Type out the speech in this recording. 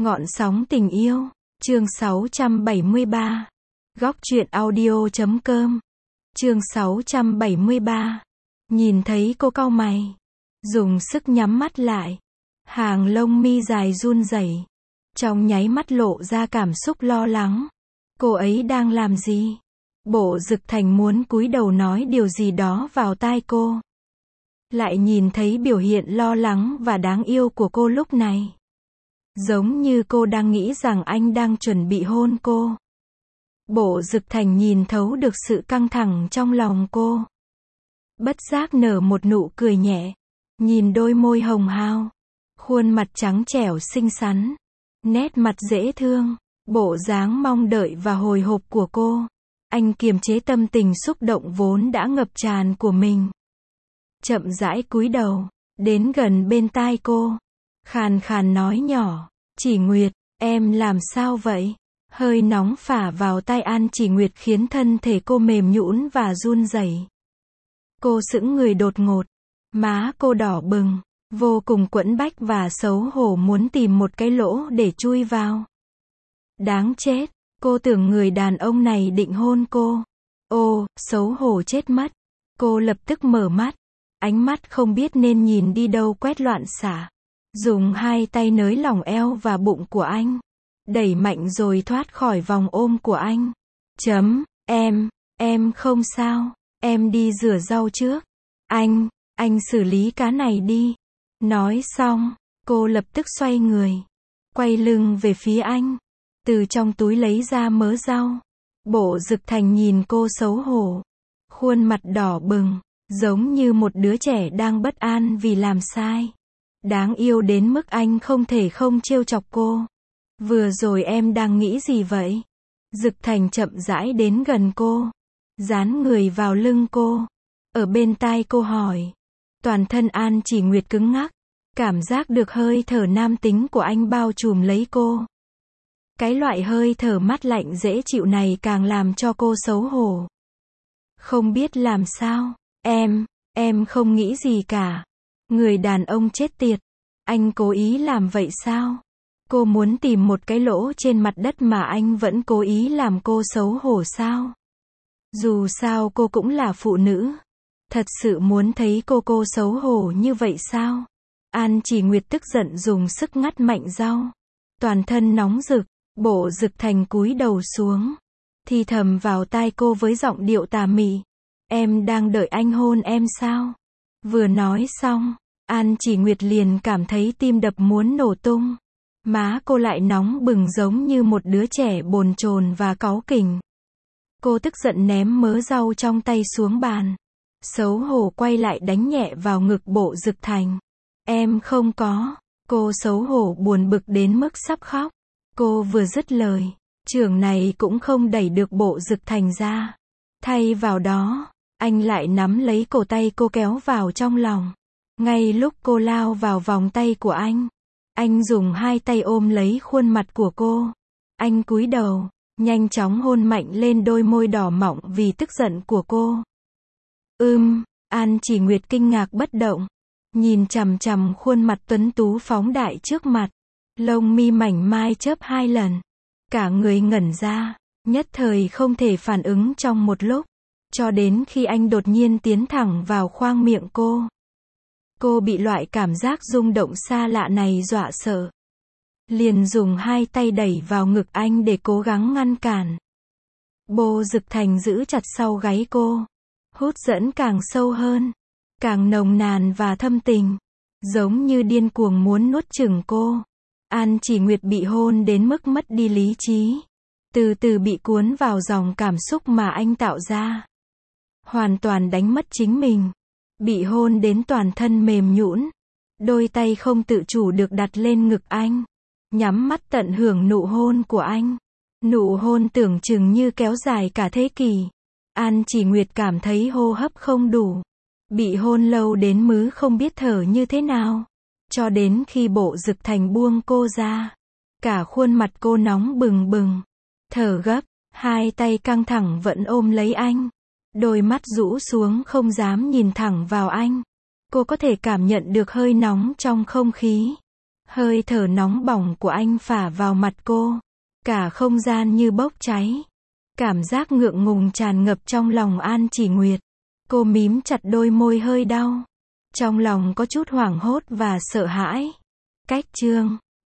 Ngọn sóng tình yêu, chương 673. Góc truyện audio.com. Chương 673. Nhìn thấy cô cau mày, dùng sức nhắm mắt lại. Hàng lông mi dài run rẩy, trong nháy mắt lộ ra cảm xúc lo lắng. Cô ấy đang làm gì? Bộ Dực Thành muốn cúi đầu nói điều gì đó vào tai cô. Lại nhìn thấy biểu hiện lo lắng và đáng yêu của cô lúc này. Giống như cô đang nghĩ rằng anh đang chuẩn bị hôn cô. Bộ Dực Thành nhìn thấu được sự căng thẳng trong lòng cô. Bất giác nở một nụ cười nhẹ. Nhìn đôi môi hồng hao, khuôn mặt trắng trẻo xinh xắn, nét mặt dễ thương, bộ dáng mong đợi và hồi hộp của cô. Anh kiềm chế tâm tình xúc động vốn đã ngập tràn của mình. Chậm rãi cúi đầu, đến gần bên tai cô. Khàn khàn nói nhỏ, Chỉ Nguyệt, em làm sao vậy? Hơi nóng phả vào tai An Chỉ Nguyệt khiến thân thể cô mềm nhũn và run rẩy. Cô sững người đột ngột, má cô đỏ bừng, vô cùng quẫn bách và xấu hổ muốn tìm một cái lỗ để chui vào. Đáng chết, cô tưởng người đàn ông này định hôn cô. Ô, xấu hổ chết mất. Cô lập tức mở mắt, ánh mắt không biết nên nhìn đi đâu quét loạn xạ. Dùng hai tay nới lỏng eo và bụng của anh, đẩy mạnh rồi thoát khỏi vòng ôm của anh. Em không sao, em đi rửa rau trước. Anh xử lý cá này đi. Nói xong, cô lập tức xoay người, quay lưng về phía anh, từ trong túi lấy ra mớ rau. Bộ Dực Thành nhìn cô xấu hổ, khuôn mặt đỏ bừng, giống như một đứa trẻ đang bất an vì làm sai. Đáng yêu đến mức anh không thể không trêu chọc cô. Vừa rồi em đang nghĩ gì vậy? Dực Thành chậm rãi đến gần cô, dán người vào lưng cô, ở bên tai cô hỏi. Toàn thân An Chỉ Nguyệt cứng ngắc, cảm giác được hơi thở nam tính của anh bao trùm lấy cô. Cái loại hơi thở mát lạnh dễ chịu này càng làm cho cô xấu hổ. Không biết làm sao, em không nghĩ gì cả. Người đàn ông chết tiệt, anh cố ý làm vậy sao? Cô muốn tìm một cái lỗ trên mặt đất mà anh vẫn cố ý làm cô xấu hổ sao? Dù sao cô cũng là phụ nữ. Thật sự muốn thấy cô xấu hổ như vậy sao? An Chỉ Nguyệt tức giận dùng sức ngắt mạnh rau. Toàn thân nóng rực, Bộ Dực Thành cúi đầu xuống, thì thầm vào tai cô với giọng điệu tà mị. Em đang đợi anh hôn em sao? Vừa nói xong, An Chỉ Nguyệt liền cảm thấy tim đập muốn nổ tung. Má cô lại nóng bừng giống như một đứa trẻ bồn chồn và cáu kỉnh. Cô tức giận ném mớ rau trong tay xuống bàn. Xấu hổ quay lại đánh nhẹ vào ngực Bộ Dực Thành. Em không có. Cô xấu hổ buồn bực đến mức sắp khóc. Cô vừa dứt lời, chưởng này cũng không đẩy được Bộ Dực Thành ra. Thay vào đó, anh lại nắm lấy cổ tay cô kéo vào trong lòng. Ngay lúc cô lao vào vòng tay của anh dùng hai tay ôm lấy khuôn mặt của cô. Anh cúi đầu, nhanh chóng hôn mạnh lên đôi môi đỏ mọng vì tức giận của cô. An Chỉ Nguyệt kinh ngạc bất động, nhìn chằm chằm khuôn mặt tuấn tú phóng đại trước mặt. Lông mi mảnh mai chớp hai lần. Cả người ngẩn ra, nhất thời không thể phản ứng trong một lúc. Cho đến khi anh đột nhiên tiến thẳng vào khoang miệng cô. Cô bị loại cảm giác rung động xa lạ này dọa sợ. Liền dùng hai tay đẩy vào ngực anh để cố gắng ngăn cản. Bộ Dực Thành giữ chặt sau gáy cô. Hút dẫn càng sâu hơn, càng nồng nàn và thâm tình. Giống như điên cuồng muốn nuốt chửng cô. An Chỉ Nguyệt bị hôn đến mức mất đi lý trí. Từ từ bị cuốn vào dòng cảm xúc mà anh tạo ra. Hoàn toàn đánh mất chính mình. Bị hôn đến toàn thân mềm nhũn. Đôi tay không tự chủ được đặt lên ngực anh. Nhắm mắt tận hưởng nụ hôn của anh. Nụ hôn tưởng chừng như kéo dài cả thế kỷ. An Chỉ Nguyệt cảm thấy hô hấp không đủ. Bị hôn lâu đến mức không biết thở như thế nào. Cho đến khi Bộ Dực Thành buông cô ra. Cả khuôn mặt cô nóng bừng bừng. Thở gấp, hai tay căng thẳng vẫn ôm lấy anh. Đôi mắt rũ xuống không dám nhìn thẳng vào anh. Cô có thể cảm nhận được hơi nóng trong không khí. Hơi thở nóng bỏng của anh phả vào mặt cô. Cả không gian như bốc cháy. Cảm giác ngượng ngùng tràn ngập trong lòng An Chỉ Nguyệt. Cô mím chặt đôi môi hơi đau. Trong lòng có chút hoảng hốt và sợ hãi. Cách chương